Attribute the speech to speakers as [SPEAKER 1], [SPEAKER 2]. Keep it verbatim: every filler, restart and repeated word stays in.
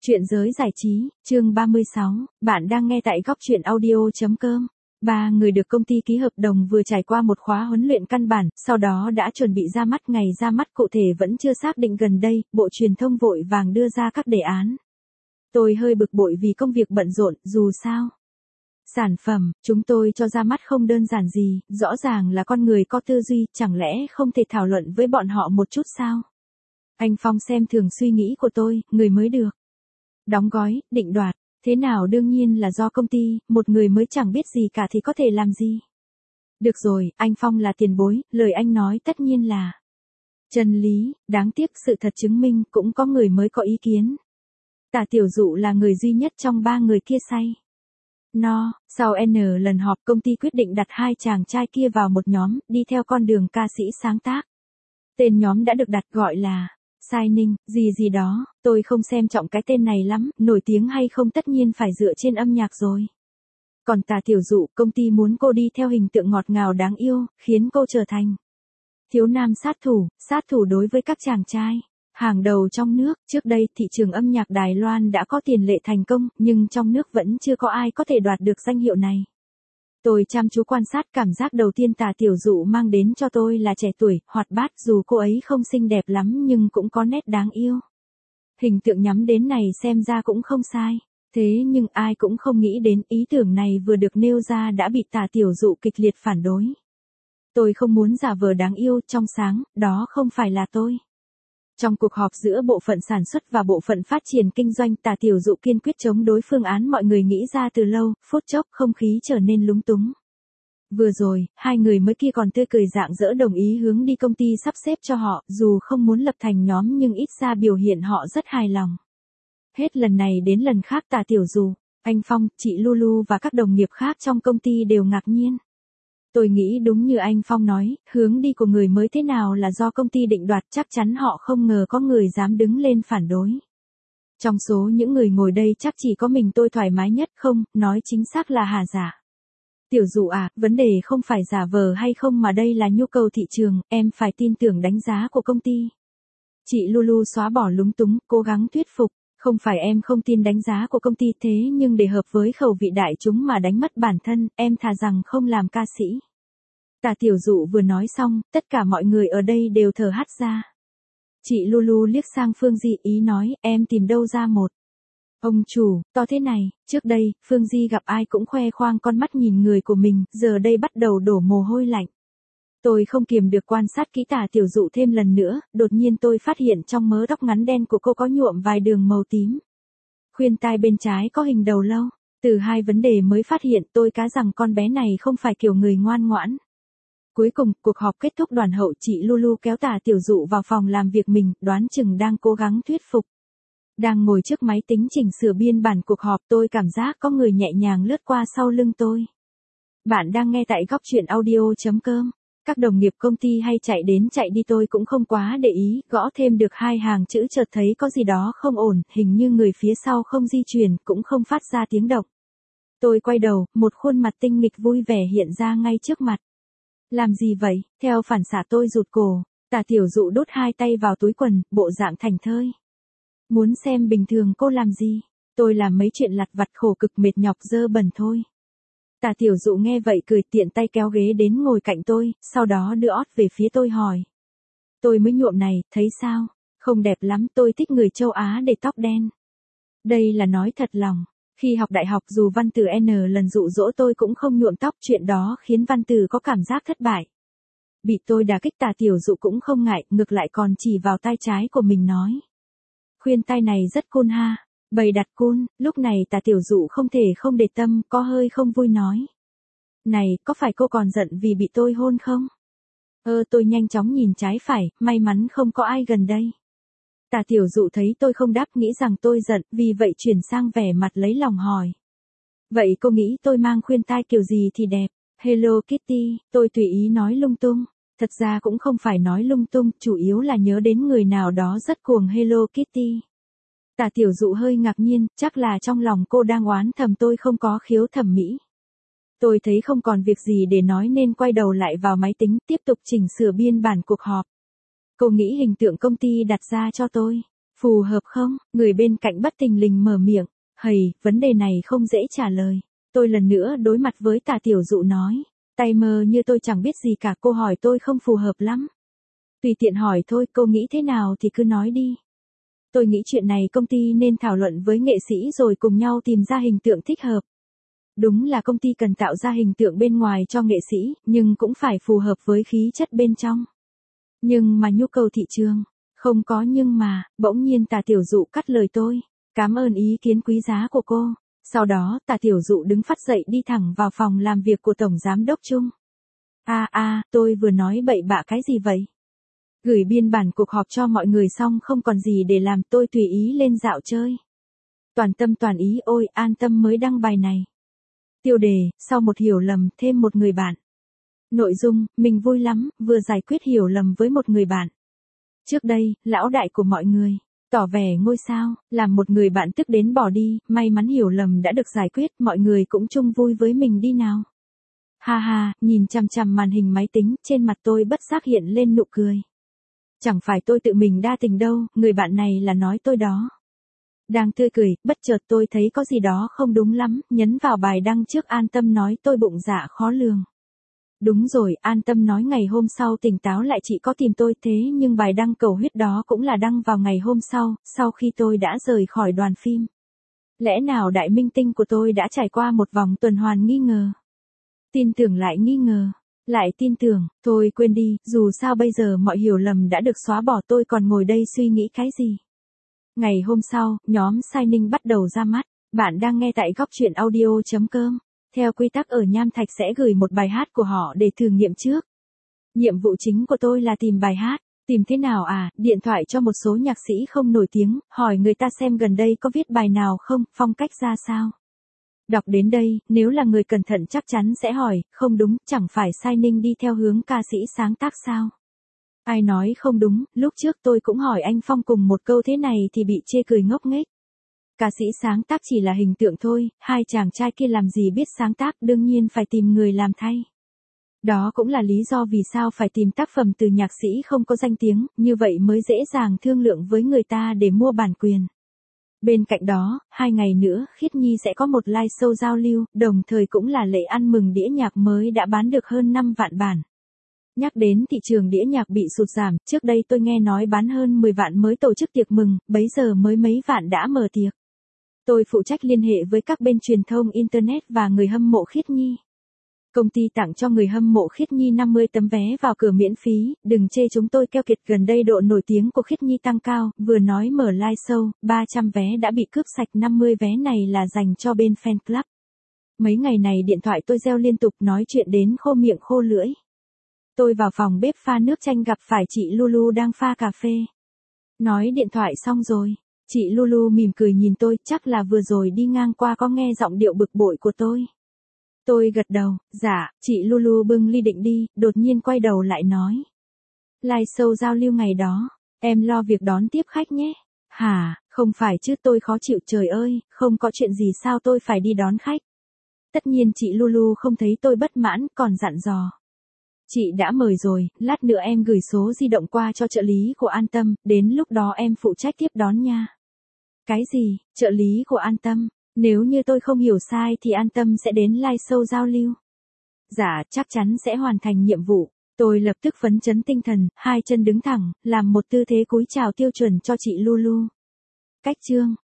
[SPEAKER 1] Chuyện giới giải trí, chương ba mươi sáu, bạn đang nghe tại góc chuyện audio chấm com. Ba người được công ty ký hợp đồng vừa trải qua một khóa huấn luyện căn bản, sau đó đã chuẩn bị ra mắt, ngày ra mắt cụ thể vẫn chưa xác định. Gần đây, Bộ Truyền thông vội vàng đưa ra các đề án. Tôi hơi bực bội vì công việc bận rộn, dù sao. Sản phẩm, chúng tôi cho ra mắt không đơn giản gì, rõ ràng là con người có tư duy, chẳng lẽ không thể thảo luận với bọn họ một chút sao? Anh Phong xem thường suy nghĩ của tôi, người mới được đóng gói, định đoạt, thế nào đương nhiên là do công ty, một người mới chẳng biết gì cả thì có thể làm gì. Được rồi, anh Phong là tiền bối, lời anh nói tất nhiên là chân lý, đáng tiếc sự thật chứng minh cũng có người mới có ý kiến. Tả Tiểu Dụ là người duy nhất trong ba người kia say. No, sau N lần họp công ty quyết định đặt hai chàng trai kia vào một nhóm, đi theo con đường ca sĩ sáng tác. Tên nhóm đã được đặt gọi là Shining, gì gì đó, tôi không xem trọng cái tên này lắm, nổi tiếng hay không tất nhiên phải dựa trên âm nhạc rồi. Còn Tả Tiểu Dụ, công ty muốn cô đi theo hình tượng ngọt ngào đáng yêu, khiến cô trở thành thiếu nam sát thủ, sát thủ đối với các chàng trai hàng đầu trong nước. Trước đây, thị trường âm nhạc Đài Loan đã có tiền lệ thành công, nhưng trong nước vẫn chưa có ai có thể đoạt được danh hiệu này. Tôi chăm chú quan sát, cảm giác đầu tiên Tả Tiểu Dụ mang đến cho tôi là trẻ tuổi, hoạt bát, dù cô ấy không xinh đẹp lắm nhưng cũng có nét đáng yêu. Hình tượng nhắm đến này xem ra cũng không sai. Thế nhưng ai cũng không nghĩ đến ý tưởng này vừa được nêu ra đã bị Tả Tiểu Dụ kịch liệt phản đối. Tôi không muốn giả vờ đáng yêu, trong sáng, đó không phải là tôi. Trong cuộc họp giữa bộ phận sản xuất và bộ phận phát triển kinh doanh, Tả Tiểu Dụ kiên quyết chống đối phương án mọi người nghĩ ra từ lâu, phút chốc không khí trở nên lúng túng. Vừa rồi, hai người mới kia còn tươi cười rạng rỡ đồng ý hướng đi công ty sắp xếp cho họ, dù không muốn lập thành nhóm nhưng ít ra biểu hiện họ rất hài lòng. Hết lần này đến lần khác Tả Tiểu Dụ, anh Phong, chị Lulu và các đồng nghiệp khác trong công ty đều ngạc nhiên. Tôi nghĩ đúng như anh Phong nói, hướng đi của người mới thế nào là do công ty định đoạt, chắc chắn họ không ngờ có người dám đứng lên phản đối. Trong số những người ngồi đây chắc chỉ có mình tôi thoải mái nhất, không, nói chính xác là hà giả. Tiểu Dụ à, vấn đề không phải giả vờ hay không mà đây là nhu cầu thị trường, em phải tin tưởng đánh giá của công ty. Chị Lulu xóa bỏ lúng túng, cố gắng thuyết phục, không phải em không tin đánh giá của công ty thế nhưng để hợp với khẩu vị đại chúng mà đánh mất bản thân, em thà rằng không làm ca sĩ. Tả Tiểu Dụ vừa nói xong, tất cả mọi người ở đây đều thở hắt ra. Chị Lulu liếc sang Phương Di ý nói, em tìm đâu ra một ông chủ to thế này. Trước đây, Phương Di gặp ai cũng khoe khoang con mắt nhìn người của mình, giờ đây bắt đầu đổ mồ hôi lạnh. Tôi không kiềm được quan sát kỹ Tả Tiểu Dụ thêm lần nữa, đột nhiên tôi phát hiện trong mớ tóc ngắn đen của cô có nhuộm vài đường màu tím. Khuyên tai bên trái có hình đầu lâu. Từ hai vấn đề mới phát hiện tôi cá rằng con bé này không phải kiểu người ngoan ngoãn. Cuối cùng, cuộc họp kết thúc, đoàn hậu chị Lulu kéo Tả Tiểu Dụ vào phòng làm việc mình, đoán chừng đang cố gắng thuyết phục. Đang ngồi trước máy tính chỉnh sửa biên bản cuộc họp, tôi cảm giác có người nhẹ nhàng lướt qua sau lưng tôi. Bạn đang nghe tại góc chuyện audio chấm com. Các đồng nghiệp công ty hay chạy đến chạy đi tôi cũng không quá để ý, gõ thêm được hai hàng chữ chợt thấy có gì đó không ổn, hình như người phía sau không di chuyển, cũng không phát ra tiếng động. Tôi quay đầu, một khuôn mặt tinh nghịch vui vẻ hiện ra ngay trước mặt. Làm gì vậy? Theo phản xạ tôi rụt cổ. Tả Tiểu Dụ đút hai tay vào túi quần, bộ dạng thảnh thơi. Muốn xem bình thường cô làm gì? Tôi làm mấy chuyện lặt vặt khổ cực mệt nhọc dơ bẩn thôi. Tả Tiểu Dụ nghe vậy cười, tiện tay kéo ghế đến ngồi cạnh tôi, sau đó đưa ót về phía tôi hỏi. Tôi mới nhuộm này, thấy sao? Không đẹp lắm, tôi thích người châu Á để tóc đen. Đây là nói thật lòng. Khi học đại học dù Văn Tử N lần dụ dỗ tôi cũng không nhuộm tóc, chuyện đó khiến Văn Tử có cảm giác thất bại. Bị tôi đả kích, Tả Tiểu Dụ cũng không ngại, ngược lại còn chỉ vào tai trái của mình nói. Khuyên tai này rất cool ha, bày đặt cool. Lúc này Tả Tiểu Dụ không thể không để tâm, có hơi không vui nói. Này, có phải cô còn giận vì bị tôi hôn không? Ơ tôi nhanh chóng nhìn trái phải, may mắn không có ai gần đây. Tả Tiểu Dụ thấy tôi không đáp, nghĩ rằng tôi giận, vì vậy chuyển sang vẻ mặt lấy lòng hỏi. Vậy cô nghĩ tôi mang khuyên tai kiểu gì thì đẹp? Hello Kitty, tôi tùy ý nói lung tung. Thật ra cũng không phải nói lung tung, chủ yếu là nhớ đến người nào đó rất cuồng Hello Kitty. Tả Tiểu Dụ hơi ngạc nhiên, chắc là trong lòng cô đang oán thầm tôi không có khiếu thẩm mỹ. Tôi thấy không còn việc gì để nói nên quay đầu lại vào máy tính, tiếp tục chỉnh sửa biên bản cuộc họp. Cô nghĩ hình tượng công ty đặt ra cho tôi Phù hợp không? Người bên cạnh bất thình lình mở miệng. Hầy, vấn đề này không dễ trả lời. Tôi lần nữa đối mặt với Tả Tiểu Dụ nói. Tay mơ như tôi chẳng biết gì cả, cô hỏi tôi không phù hợp lắm. Tùy tiện hỏi thôi, cô nghĩ thế nào thì cứ nói đi. Tôi nghĩ chuyện này công ty nên thảo luận với nghệ sĩ rồi cùng nhau tìm ra hình tượng thích hợp. Đúng là công ty cần tạo ra hình tượng bên ngoài cho nghệ sĩ, nhưng cũng phải phù hợp với khí chất bên trong. Nhưng mà nhu cầu thị trường, không có nhưng mà, bỗng nhiên Tả Tiểu Dụ cắt lời tôi. Cảm ơn ý kiến quý giá của cô. Sau đó Tả Tiểu Dụ đứng phắt dậy đi thẳng vào phòng làm việc của Tổng Giám Đốc Chung. A a, tôi vừa nói bậy bạ cái gì vậy? Gửi biên bản cuộc họp cho mọi người xong không còn gì để làm, tôi tùy ý lên dạo chơi. Toàn tâm toàn ý, ôi An Tâm mới đăng bài này. Tiêu đề, sau một hiểu lầm thêm một người bạn. Nội dung, mình vui lắm, vừa giải quyết hiểu lầm với một người bạn. Trước đây, lão đại của mọi người, tỏ vẻ ngôi sao, làm một người bạn tức đến bỏ đi, may mắn hiểu lầm đã được giải quyết, mọi người cũng chung vui với mình đi nào. Ha ha, nhìn chằm chằm màn hình máy tính, trên mặt tôi bất giác hiện lên nụ cười. Chẳng phải tôi tự mình đa tình đâu, người bạn này là nói tôi đó. Đang tươi cười, bất chợt tôi thấy có gì đó không đúng lắm, nhấn vào bài đăng trước An Tâm nói tôi bụng dạ khó lường. Đúng rồi, An Tâm nói ngày hôm sau tỉnh táo lại chị có tìm tôi, thế nhưng bài đăng cầu huyết đó cũng là đăng vào ngày hôm sau, sau khi tôi đã rời khỏi đoàn phim. Lẽ nào đại minh tinh của tôi đã trải qua một vòng tuần hoàn nghi ngờ? Tin tưởng lại nghi ngờ, lại tin tưởng, thôi quên đi, dù sao bây giờ mọi hiểu lầm đã được xóa bỏ, tôi còn ngồi đây suy nghĩ cái gì. Ngày hôm sau, nhóm Shining bắt đầu ra mắt. Bạn đang nghe tại góc truyện audio chấm com. Theo quy tắc ở Nham Thạch sẽ gửi một bài hát của họ để thử nghiệm trước. Nhiệm vụ chính của tôi là tìm bài hát. Tìm thế nào à, điện thoại cho một số nhạc sĩ không nổi tiếng, hỏi người ta xem gần đây có viết bài nào không, phong cách ra sao. Đọc đến đây, nếu là người cẩn thận chắc chắn sẽ hỏi, không đúng, chẳng phải Shining đi theo hướng ca sĩ sáng tác sao? Ai nói không đúng, lúc trước tôi cũng hỏi anh Phong cùng một câu thế này thì bị chê cười ngốc nghếch. Ca sĩ sáng tác chỉ là hình tượng thôi, hai chàng trai kia làm gì biết sáng tác, đương nhiên phải tìm người làm thay. Đó cũng là lý do vì sao phải tìm tác phẩm từ nhạc sĩ không có danh tiếng, như vậy mới dễ dàng thương lượng với người ta để mua bản quyền. Bên cạnh đó, hai ngày nữa, Khiết Nhi sẽ có một live show giao lưu, đồng thời cũng là lễ ăn mừng đĩa nhạc mới đã bán được hơn năm vạn bản. Nhắc đến thị trường đĩa nhạc bị sụt giảm, trước đây tôi nghe nói bán hơn mười vạn mới tổ chức tiệc mừng, bấy giờ mới mấy vạn đã mở tiệc. Tôi phụ trách liên hệ với các bên truyền thông Internet và người hâm mộ Khiết Nhi. Công ty tặng cho người hâm mộ Khiết Nhi năm mươi tấm vé vào cửa miễn phí, đừng chê chúng tôi keo kiệt, gần đây độ nổi tiếng của Khiết Nhi tăng cao, vừa nói mở live show, ba trăm vé đã bị cướp sạch, năm mươi vé này là dành cho bên fan club. Mấy ngày này điện thoại tôi reo liên tục, nói chuyện đến khô miệng khô lưỡi. Tôi vào phòng bếp pha nước chanh gặp phải chị Lulu đang pha cà phê. Nói điện thoại xong rồi, chị Lulu mỉm cười nhìn tôi, chắc là vừa rồi đi ngang qua có nghe giọng điệu bực bội của tôi. Tôi gật đầu, dạ, chị Lulu bưng ly định đi, đột nhiên quay đầu lại nói. Live show giao lưu ngày đó, em lo việc đón tiếp khách nhé. Hả, không phải chứ, tôi khó chịu, trời ơi, không có chuyện gì sao tôi phải đi đón khách. Tất nhiên chị Lulu không thấy tôi bất mãn, còn dặn dò. Chị đã mời rồi, lát nữa em gửi số di động qua cho trợ lý của An Tâm, đến lúc đó em phụ trách tiếp đón nha. Cái gì, trợ lý của An Tâm? Nếu như tôi không hiểu sai thì An Tâm sẽ đến live show giao lưu. Dạ, chắc chắn sẽ hoàn thành nhiệm vụ. Tôi lập tức phấn chấn tinh thần, hai chân đứng thẳng, làm một tư thế cúi chào tiêu chuẩn cho chị Lulu. Cách chương,